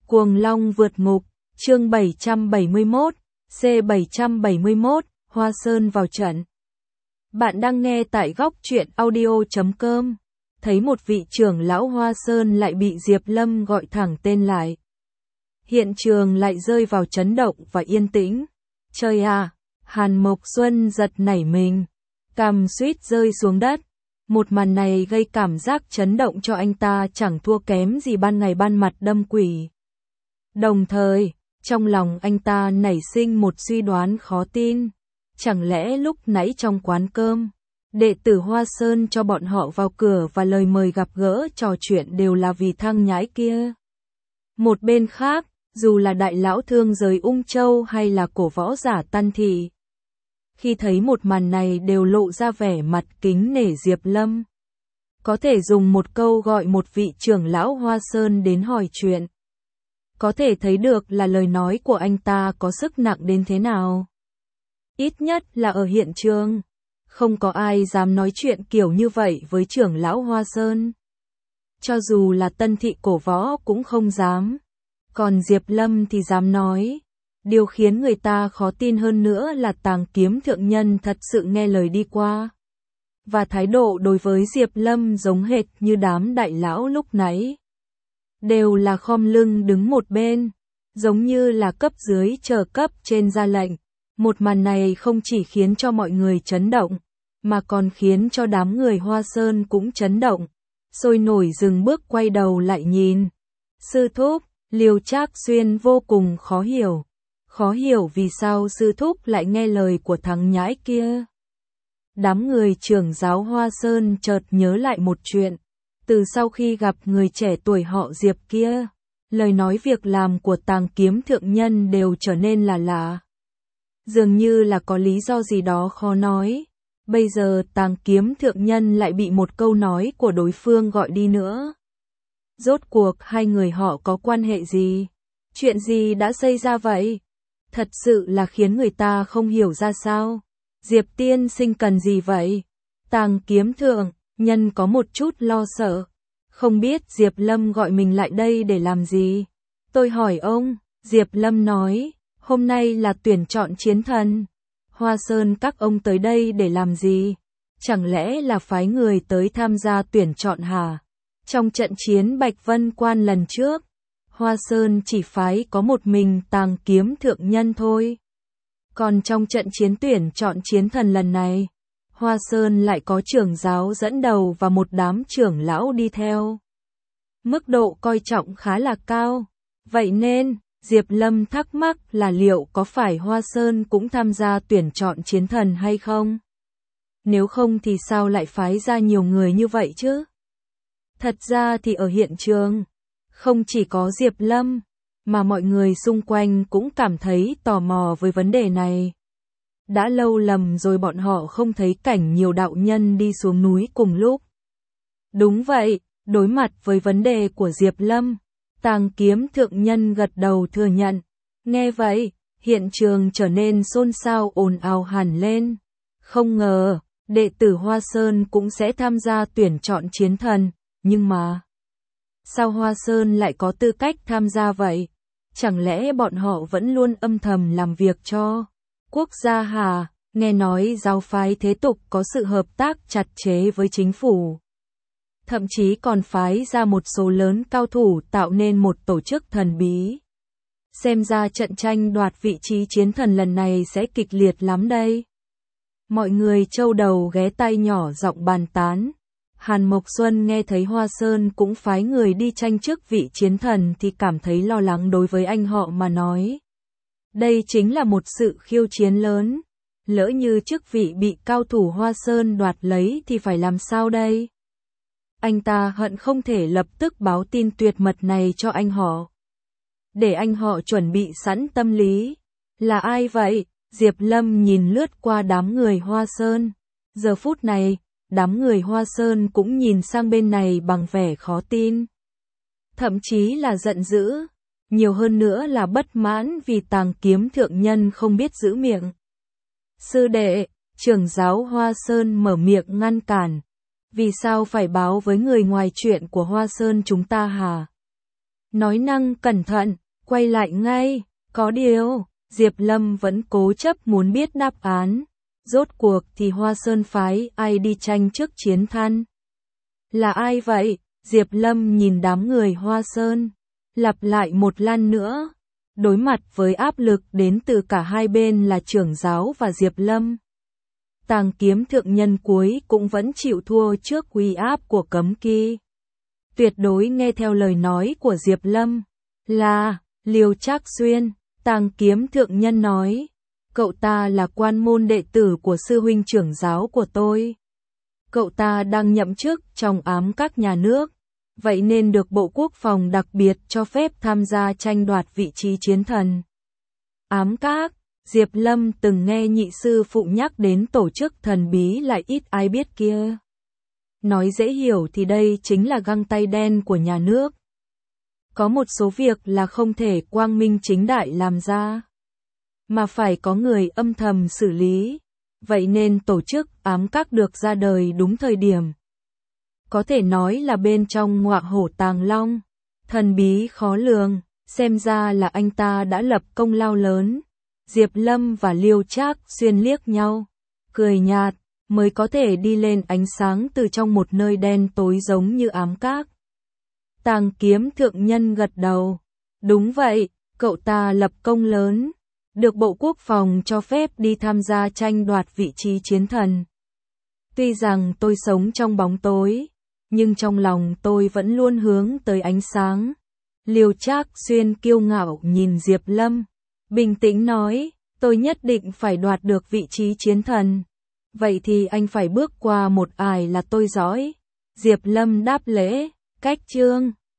Cuồng Long vượt ngục, chương 771, C771, Hoa Sơn vào trận. Bạn đang nghe tại góc truyện audio.com. Thấy một vị trưởng lão Hoa Sơn lại bị Diệp Lâm gọi thẳng tên lại. Hiện trường lại rơi vào chấn động và yên tĩnh. Trời à, Hàn Mộc Xuân giật nảy mình, cằm suýt rơi xuống đất. Một màn này gây cảm giác chấn động cho anh ta chẳng thua kém gì ban ngày ban mặt đâm quỷ. Đồng thời, trong lòng anh ta nảy sinh một suy đoán khó tin. Chẳng lẽ lúc nãy trong quán cơm, đệ tử Hoa Sơn cho bọn họ vào cửa và lời mời gặp gỡ trò chuyện đều là vì thằng nhãi kia? Một bên khác, dù là đại lão thương giới Ung Châu hay là cổ võ giả Tân Thị, khi thấy một màn này đều lộ ra vẻ mặt kính nể Diệp Lâm. Có thể dùng một câu gọi một vị trưởng lão Hoa Sơn đến hỏi chuyện. Có thể thấy được là lời nói của anh ta có sức nặng đến thế nào. Ít nhất là ở hiện trường, không có ai dám nói chuyện kiểu như vậy với trưởng lão Hoa Sơn. Cho dù là Tân Thị cổ võ cũng không dám. Còn Diệp Lâm thì dám nói. Điều khiến người ta khó tin hơn nữa là Tàng Kiếm thượng nhân thật sự nghe lời đi qua. Và thái độ đối với Diệp Lâm giống hệt như đám đại lão lúc nãy. Đều là khom lưng đứng một bên, giống như là cấp dưới chờ cấp trên ra lệnh. Một màn này không chỉ khiến cho mọi người chấn động, mà còn khiến cho đám người Hoa Sơn cũng chấn động. Sôi nổi dừng bước quay đầu lại nhìn. Sư thúc, Liêu Trác Xuyên vô cùng khó hiểu. Khó hiểu vì sao sư thúc lại nghe lời của thằng nhãi kia. Đám người trưởng giáo Hoa Sơn chợt nhớ lại một chuyện. Từ sau khi gặp người trẻ tuổi họ Diệp kia, lời nói việc làm của Tàng Kiếm thượng nhân đều trở nên là lạ. Dường như là có lý do gì đó khó nói. Bây giờ Tàng Kiếm thượng nhân lại bị một câu nói của đối phương gọi đi nữa. Rốt cuộc hai người họ có quan hệ gì? Chuyện gì đã xảy ra vậy? Thật sự là khiến người ta không hiểu ra sao. Diệp tiên sinh cần gì vậy? Tàng Kiếm thượng nhân có một chút lo sợ. Không biết Diệp Lâm gọi mình lại đây để làm gì? Tôi hỏi ông. Diệp Lâm nói, hôm nay là tuyển chọn chiến thần. Hoa Sơn các ông tới đây để làm gì? Chẳng lẽ là phái người tới tham gia tuyển chọn hả? Trong trận chiến Bạch Vân Quan lần trước, Hoa Sơn chỉ phái có một mình Tàng Kiếm thượng nhân thôi. Còn trong trận chiến tuyển chọn chiến thần lần này, Hoa Sơn lại có trưởng giáo dẫn đầu và một đám trưởng lão đi theo. Mức độ coi trọng khá là cao. Vậy nên, Diệp Lâm thắc mắc là liệu có phải Hoa Sơn cũng tham gia tuyển chọn chiến thần hay không? Nếu không thì sao lại phái ra nhiều người như vậy chứ? Thật ra thì ở hiện trường, không chỉ có Diệp Lâm, mà mọi người xung quanh cũng cảm thấy tò mò với vấn đề này. Đã lâu lắm rồi bọn họ không thấy cảnh nhiều đạo nhân đi xuống núi cùng lúc. Đúng vậy, đối mặt với vấn đề của Diệp Lâm, Tàng Kiếm thượng nhân gật đầu thừa nhận. Nghe vậy, hiện trường trở nên xôn xao ồn ào hẳn lên. Không ngờ, đệ tử Hoa Sơn cũng sẽ tham gia tuyển chọn chiến thần, nhưng mà sao Hoa Sơn lại có tư cách tham gia vậy? Chẳng lẽ bọn họ vẫn luôn âm thầm làm việc cho quốc gia hả? Nghe nói giáo phái thế tục có sự hợp tác chặt chẽ với chính phủ. Thậm chí còn phái ra một số lớn cao thủ tạo nên một tổ chức thần bí. Xem ra trận tranh đoạt vị trí chiến thần lần này sẽ kịch liệt lắm đây. Mọi người trâu đầu ghé tai nhỏ giọng bàn tán. Hàn Mộc Xuân nghe thấy Hoa Sơn cũng phái người đi tranh chức vị chiến thần thì cảm thấy lo lắng đối với anh họ mà nói. Đây chính là một sự khiêu chiến lớn. Lỡ như chức vị bị cao thủ Hoa Sơn đoạt lấy thì phải làm sao đây? Anh ta hận không thể lập tức báo tin tuyệt mật này cho anh họ. Để anh họ chuẩn bị sẵn tâm lý. Là ai vậy? Diệp Lâm nhìn lướt qua đám người Hoa Sơn. Giờ phút này, đám người Hoa Sơn cũng nhìn sang bên này bằng vẻ khó tin. Thậm chí là giận dữ. Nhiều hơn nữa là bất mãn vì Tàng Kiếm thượng nhân không biết giữ miệng. Sư đệ, trưởng giáo Hoa Sơn mở miệng ngăn cản. Vì sao phải báo với người ngoài chuyện của Hoa Sơn chúng ta hả? nói năng cẩn thận, quay lại ngay. Có điều, Diệp Lâm vẫn cố chấp muốn biết đáp án. Rốt cuộc thì Hoa Sơn phái ai đi tranh trước chiến than? Là ai vậy? Diệp Lâm nhìn đám người Hoa Sơn, lặp lại một lần nữa. Đối mặt với áp lực đến từ cả hai bên là trưởng giáo và Diệp Lâm, Tàng Kiếm thượng nhân cuối cũng vẫn chịu thua trước uy áp của cấm kỵ. Tuyệt đối nghe theo lời nói của Diệp Lâm. Là, Liêu Trác Xuyên, Tàng Kiếm thượng nhân nói. Cậu ta là quan môn đệ tử của sư huynh trưởng giáo của tôi. Cậu ta đang nhậm chức trong ám các nhà nước, vậy nên được Bộ Quốc phòng đặc biệt cho phép tham gia tranh đoạt vị trí chiến thần. Ám các, Diệp Lâm từng nghe nhị sư phụ nhắc đến tổ chức thần bí lại ít ai biết kia. Nói dễ hiểu thì đây chính là găng tay đen của nhà nước. Có một số việc là không thể quang minh chính đại làm ra, mà phải có người âm thầm xử lý. Vậy nên tổ chức ám các được ra đời đúng thời điểm. Có thể nói là bên trong ngọa hổ tàng long, thần bí khó lường, xem ra là anh ta đã lập công lao lớn. Diệp Lâm và Liêu Trác Xuyên liếc nhau, cười nhạt, mới có thể đi lên ánh sáng từ trong một nơi đen tối giống như ám các. Tàng Kiếm thượng nhân gật đầu, đúng vậy, cậu ta lập công lớn, được Bộ Quốc phòng cho phép đi tham gia tranh đoạt vị trí chiến thần. Tuy rằng tôi sống trong bóng tối, nhưng trong lòng tôi vẫn luôn hướng tới ánh sáng. Liêu Trác Xuyên kiêu ngạo nhìn Diệp Lâm, bình tĩnh nói, tôi nhất định phải đoạt được vị trí chiến thần. Vậy thì anh phải bước qua một ải là tôi dõi. Diệp Lâm đáp lễ, cách chương.